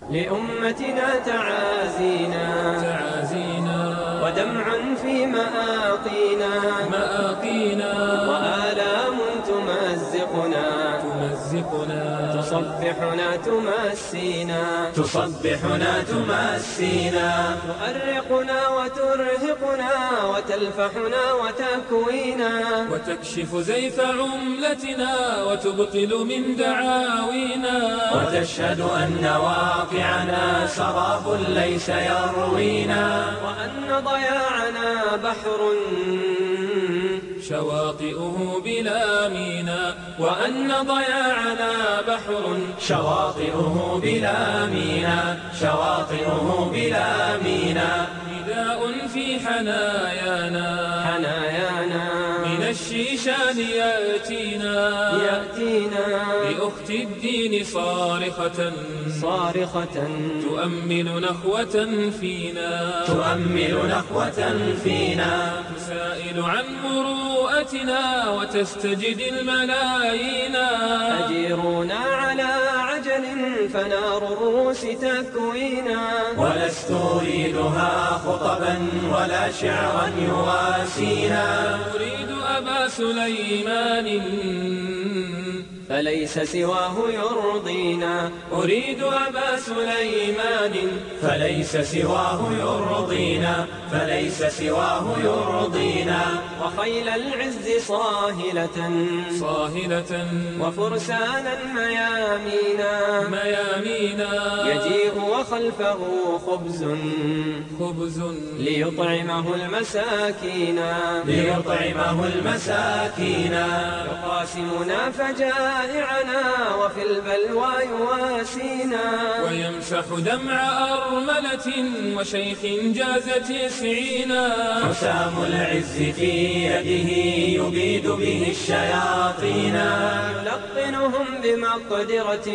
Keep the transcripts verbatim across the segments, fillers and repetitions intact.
لأمتنا تعازينا تعازينا ودمع في مآقينا مآقينا وآلام تمزقنا تمزقنا تصبحنا تمسينا تصبحنا تمسينا تؤرقنا وترهقنا وتلفحنا وتكوينا وتكشف زيف عملتنا وتبطل من دعاوينا وتشهد أن واقعنا سراب ليس يروينا وأن ضياعنا بحر شواطئه بلا مينا وأن ضياعنا بحر شواطئه بلا مينا شواطئه بلا مينا نداء في حنايانا حنايانا من الشيشان يأتينا يأتينا بأخت الدين صارخة صارخة تؤمل نخوة فينا تؤمل نخوة فينا تسائل عن مروءتنا وتستجد الملايين أجيرونا على عجل فنار الروس تكوينا ولست أريدها خطبا ولا شعرا يواسينا أريد أبا سليمان فليس سواه يرضينا أريد أبا سليمان فليس سواه يرضينا فليس سواه يرضينا وخيل العز صاهلة صاهلة وفرسانا ميامينا ميامينا يجيء وخلفه خبز خبز ليطعمه المساكين ليطعمه المساكين يقاسمنا فجائعنا وفي البلوى يواسينا ويمسح دمع أرملة وشيخ جاز تسعينا حسام العز في يده يبيد به الشياطين يلقنهم بمقدرة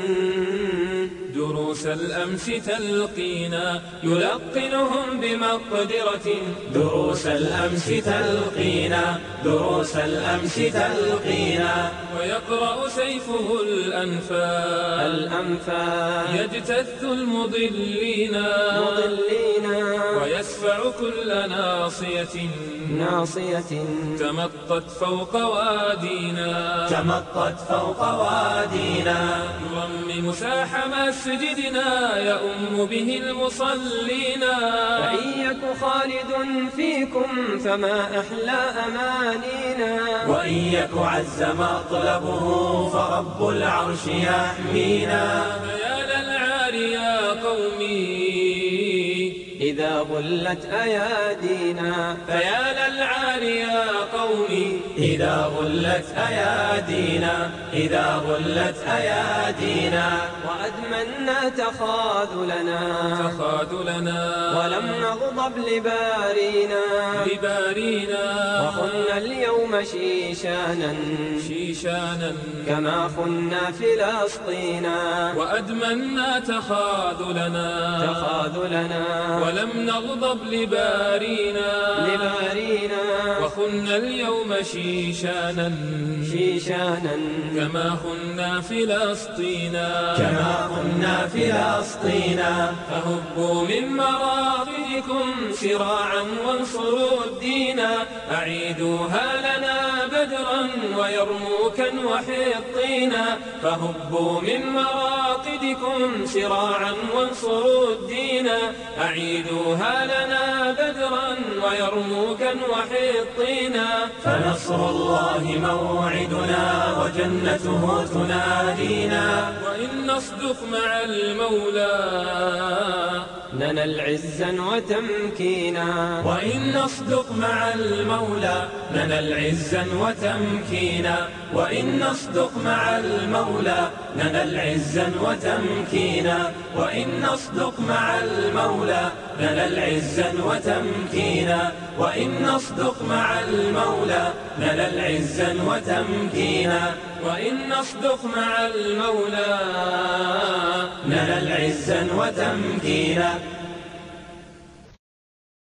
دروس الأمس تلقينا يلقنهم بمقدرة دروس الأمس تلقينا دروس الأمس تلقينا ويقرأ سيفه الأنفال الأنفال يجتث المضلين مضلين ويسفع كل ناصية ناصية تمطت فوق وادينا تمطت فوق وادينا يرمم ساح مسجدنا يؤم به المصلين فإن يك خالد فيكم فما أحلى أمانينا وإن يك عز مطلبه فرب العرش يحمينا فيا للعار يا قومي إذا غلت أيادينا فيا للعار يا قومي إذا غلت أيادينا إذا غلت أيادينا وأدمنا تخاذلنا تخاذلنا ولم نغضب لبارينا لبارينا وخنا اليوم شيشانا شيشانا كما خنا فلسطينا وأدمنا تخاذلنا تخاذلنا ولم نغضب لبارينا لبارينا وخنا اليوم شيشانا شيشانا كما خنا فلسطينا كما خنا فلسطينا فهبوا من مراغدكم سراعا وانصروا الدين أعيدوها لنا بدرا ويرموكا وحطينا فهبوا من مراقدكم سراعا وانصروا الدين أعيدوها لنا بدرا ويرموكا وحطينا فنصر الله موعدنا وجنته تنادينا وإن نصدق مع المولى ننل عزا وتمكينا وإن نصدق مع المولى ننل عزا وتمكينا وإن نصدق مع المولى ننل عزا وتمكينا وإن نصدق مع المولى ننل عزا وتمكينا وإن نصدق مع المولى ننل عزا وتمكينا وإن نصدق مع المولى ننل عزا وتمكينا